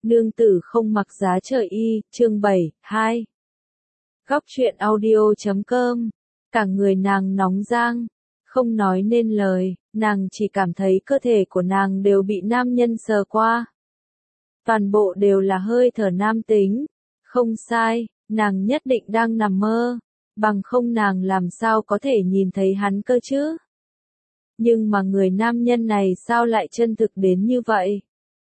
Nương tử không mặc giá trời y, chương 7, 2. Góc truyện audio.com. Cả người nàng nóng rang, không nói nên lời, nàng chỉ cảm thấy cơ thể của nàng đều bị nam nhân sờ qua. Toàn bộ đều là hơi thở nam tính. Không sai, nàng nhất định đang nằm mơ, bằng không nàng làm sao có thể nhìn thấy hắn cơ chứ. Nhưng mà người nam nhân này sao lại chân thực đến như vậy?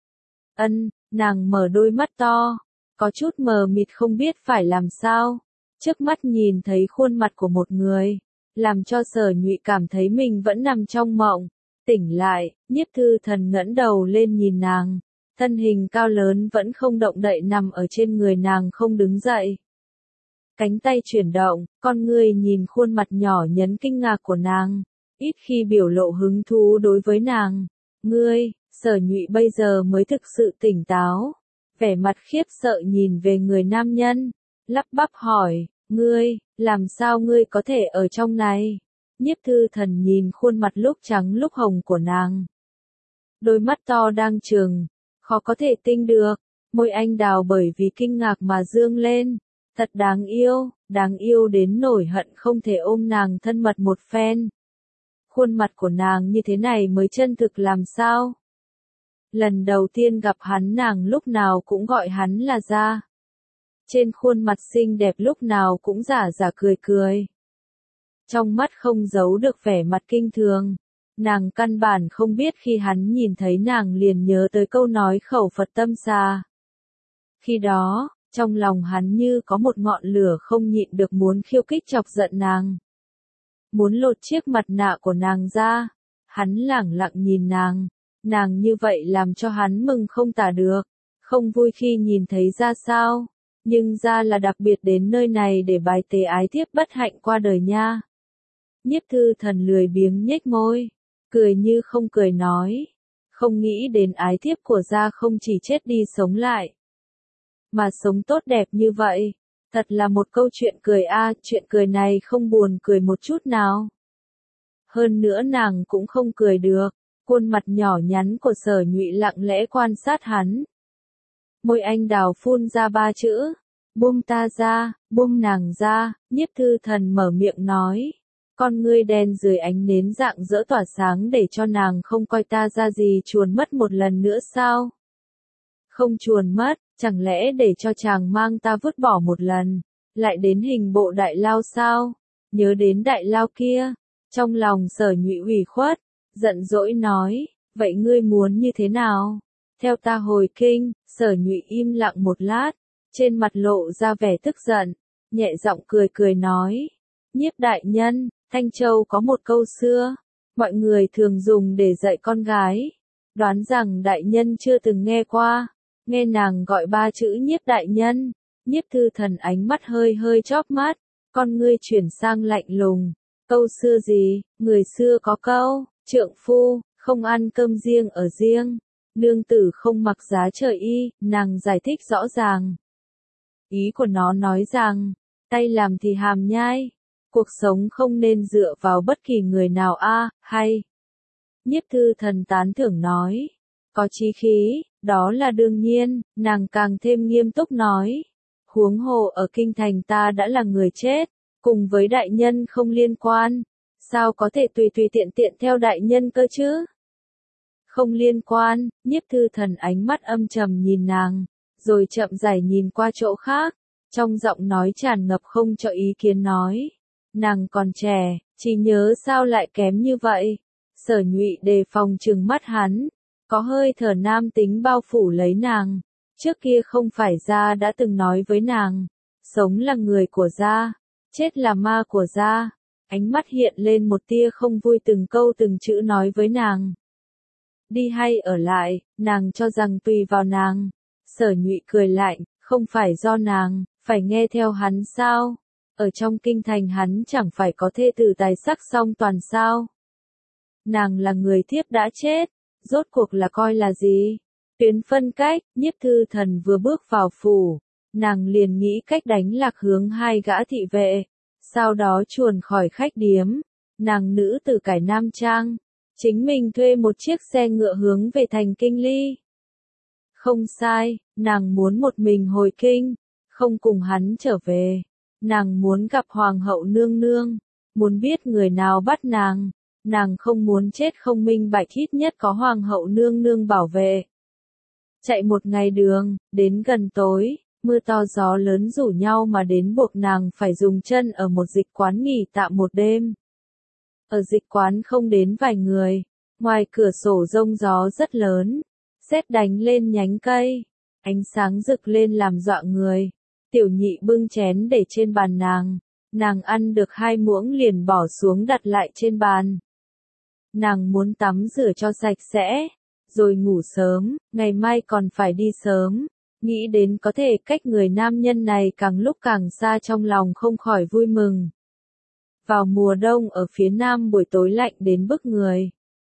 Nàng mở đôi mắt to, có chút mờ mịt không biết phải làm sao. Trước mắt nhìn thấy khuôn mặt của một người, làm cho Sở Nhụy cảm thấy mình vẫn nằm trong mộng. Tỉnh lại, Nhiếp Thư Thần ngẩng đầu lên nhìn nàng, thân hình cao lớn vẫn không động đậy nằm ở trên người nàng không đứng dậy. Cánh tay chuyển động, con người nhìn khuôn mặt nhỏ nhắn kinh ngạc của nàng, ít khi biểu lộ hứng thú đối với nàng. Ngươi, Sở Nhụy bây giờ mới thực sự tỉnh táo, vẻ mặt khiếp sợ nhìn về người nam nhân, lắp bắp hỏi, ngươi, làm sao ngươi có thể ở trong này? Nhiếp Thư Thần nhìn khuôn mặt lúc trắng lúc hồng của nàng. Đôi mắt to đang trừng, khó có thể tin được, môi anh đào bởi vì kinh ngạc mà dương lên, thật đáng yêu đến nổi hận không thể ôm nàng thân mật một phen. Khuôn mặt của nàng như thế này mới chân thực làm sao? Lần đầu tiên gặp hắn nàng lúc nào cũng gọi hắn là gia. Trên khuôn mặt xinh đẹp lúc nào cũng giả giả cười cười. Trong mắt không giấu được vẻ mặt kinh thường. Nàng căn bản không biết khi hắn nhìn thấy nàng liền nhớ tới câu nói khẩu Phật tâm xà. Khi đó, trong lòng hắn như có một ngọn lửa không nhịn được muốn khiêu khích chọc giận nàng. Muốn lột chiếc mặt nạ của nàng ra. Hắn lẳng lặng nhìn nàng như vậy làm cho hắn mừng không tả được, không vui khi nhìn thấy ra sao, nhưng ra là đặc biệt đến nơi này để bài tế ái thiếp bất hạnh qua đời nha. Nhiếp Thư Thần lười biếng nhếch môi, cười như không cười nói, không nghĩ đến ái thiếp của gia không chỉ chết đi sống lại, mà sống tốt đẹp như vậy, thật là một câu chuyện cười chuyện cười này không buồn cười một chút nào. Hơn nữa nàng cũng không cười được. Khuôn mặt nhỏ nhắn của Sở Nhụy lặng lẽ quan sát hắn. Môi anh đào phun ra 3 chữ. Buông ta ra, buông nàng ra, Nhiếp Thư Thần mở miệng nói. Con ngươi đen dưới ánh nến rạng rỡ tỏa sáng để cho nàng không coi ta ra gì chuồn mất một lần nữa sao? Không chuồn mất, chẳng lẽ để cho chàng mang ta vứt bỏ một lần, lại đến hình bộ đại lao sao? Nhớ đến đại lao kia, trong lòng Sở Nhụy ủy khuất. Giận dỗi nói, vậy ngươi muốn như thế nào? Theo ta hồi kinh. Sở Nhụy im lặng một lát, trên mặt lộ ra vẻ tức giận, nhẹ giọng cười nói, Nhiếp đại nhân, Thanh Châu có một câu xưa, mọi người thường dùng để dạy con gái, đoán rằng đại nhân chưa từng nghe qua, nghe nàng gọi 3 chữ Nhiếp đại nhân, Nhiếp Thư Thần ánh mắt hơi chóp mắt, con ngươi chuyển sang lạnh lùng, câu xưa gì? Người xưa có câu, trượng phu, không ăn cơm riêng ở riêng, nương tử không mặc giá trời y, nàng giải thích rõ ràng. Ý của nó nói rằng, tay làm thì hàm nhai, cuộc sống không nên dựa vào bất kỳ người nào hay. Nhiếp Thư Thần tán thưởng nói, có chí khí, đó là đương nhiên, nàng càng thêm nghiêm túc nói. Huống hồ ở kinh thành ta đã là người chết, cùng với đại nhân không liên quan. Sao có thể tùy tiện theo đại nhân cơ chứ? Không liên quan, Nhiếp Thư Thần ánh mắt âm trầm nhìn nàng, rồi chậm rãi nhìn qua chỗ khác, trong giọng nói tràn ngập không cho ý kiến nói. Nàng còn trẻ, trí nhớ sao lại kém như vậy? Sở Nhụy đề phòng trừng mắt hắn, có hơi thở nam tính bao phủ lấy nàng. Trước kia không phải gia đã từng nói với nàng, sống là người của gia, chết là ma của gia. Ánh mắt hiện lên một tia không vui từng câu từng chữ nói với nàng. Đi hay ở lại, nàng cho rằng tùy vào nàng. Sở Nhụy cười lạnh, không phải do nàng, phải nghe theo hắn sao? Ở trong kinh thành hắn chẳng phải có thê tử tài sắc song toàn sao? Nàng là người thiếp đã chết, rốt cuộc là coi là gì? Tuyến phân cách, Nhiếp Thư Thần vừa bước vào phủ, nàng liền nghĩ cách đánh lạc hướng 2 gã thị vệ. Sau đó chuồn khỏi khách điếm, nàng nữ tử cải nam trang, chính mình thuê một chiếc xe ngựa hướng về thành Kinh Ly. Không sai, nàng muốn một mình hồi kinh, không cùng hắn trở về. Nàng muốn gặp hoàng hậu nương nương, muốn biết người nào bắt nàng không muốn chết không minh bạch, ít nhất có hoàng hậu nương nương bảo vệ. Chạy một ngày đường, đến gần tối, mưa to gió lớn rủ nhau mà đến buộc nàng phải dùng chân ở một dịch quán nghỉ tạm một đêm. Ở dịch quán không đến vài người, ngoài cửa sổ rông gió rất lớn, sét đánh lên nhánh cây, ánh sáng rực lên làm dọa người. Tiểu nhị bưng chén để trên bàn nàng ăn được 2 muỗng liền bỏ xuống đặt lại trên bàn. Nàng muốn tắm rửa cho sạch sẽ, rồi ngủ sớm, ngày mai còn phải đi sớm. Nghĩ đến có thể cách người nam nhân này càng lúc càng xa, trong lòng không khỏi vui mừng. Vào mùa đông ở phía nam buổi tối lạnh đến bức người.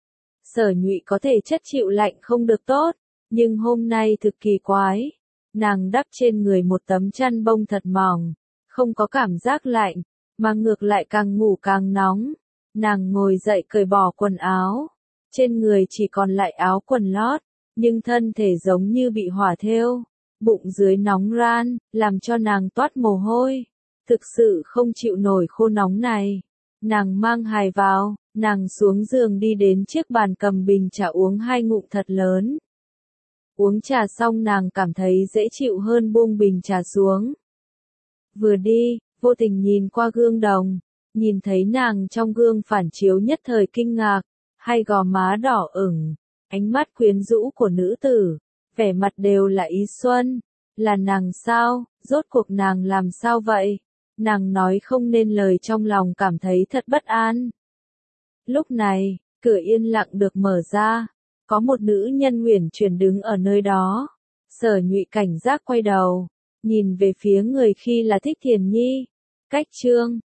Sở Nhụy có thể chất chịu lạnh không được tốt, nhưng hôm nay thực kỳ quái. Nàng đắp trên người một tấm chăn bông thật mỏng, không có cảm giác lạnh, mà ngược lại càng ngủ càng nóng. Nàng ngồi dậy cởi bỏ quần áo, trên người chỉ còn lại áo quần lót, nhưng thân thể giống như bị hỏa thêu, bụng dưới nóng ran, làm cho nàng toát mồ hôi. Thực sự không chịu nổi khô nóng này. Nàng mang hài vào, nàng xuống giường đi đến chiếc bàn cầm bình trà uống 2 ngụm thật lớn. Uống trà xong nàng cảm thấy dễ chịu hơn, buông bình trà xuống. Vừa đi, vô tình nhìn qua gương đồng, nhìn thấy nàng trong gương phản chiếu, nhất thời kinh ngạc, hai gò má đỏ ửng, ánh mắt quyến rũ của nữ tử, vẻ mặt đều là ý xuân. Là nàng sao, rốt cuộc nàng làm sao vậy? Nàng nói không nên lời, trong lòng cảm thấy thật bất an. Lúc này, cửa yên lặng được mở ra, có một nữ nhân uyển chuyển đứng ở nơi đó. Sở Nhụy cảnh giác quay đầu, nhìn về phía người khi là Thích Thiền Nhi. Cách chương